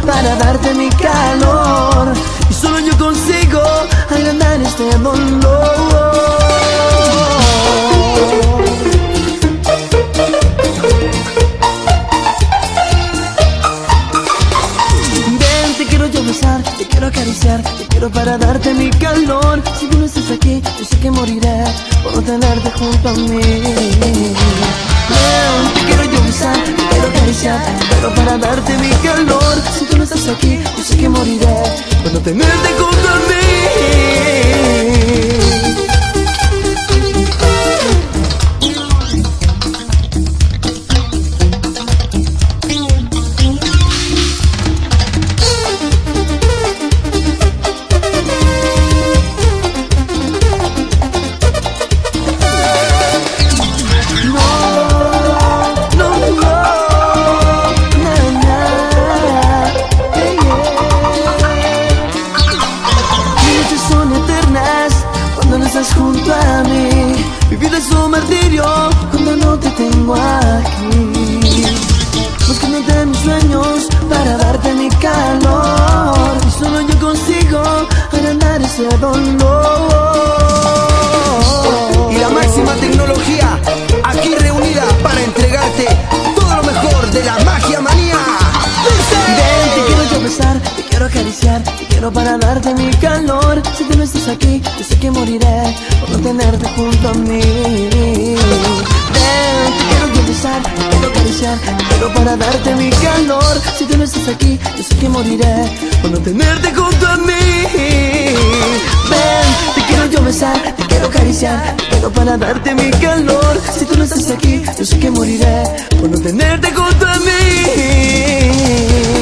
para darte mi calor. Y solo yo consigo agrandar este dolor. Te quiero acariciar, te quiero para darte mi calor. Si tú no estás aquí, yo sé que moriré por no tenerte junto a mí. Te quiero yo besar, te quiero acariciar, pero para darte mi calor. Si tú no estás aquí, yo sé que moriré por no tenerte junto a mí. Junto a mí, mi vida es un martirio cuando no te tengo aquí. Buscándote mis sueños para darte mi calor. Y solo yo consigo agrandar ese dolor. Y la máxima tecnología aquí reunida para entregarte todo lo mejor de la Magia Manía. Ven, te quiero yo besar, te quiero acariciar, te quiero para darte mi calor. Si tú no estás aquí, yo sé que moriré por no tenerte junto a mí. Ven, te quiero yo besar, te quiero acariciar, te quiero para darte mi calor. Si tú no estás aquí, yo sé que moriré por no tenerte junto a mí. Ven, te quiero yo besar, te quiero acariciar, te quiero para darte mi calor. Si tú no estás aquí, yo sé que moriré por no tenerte junto a mí.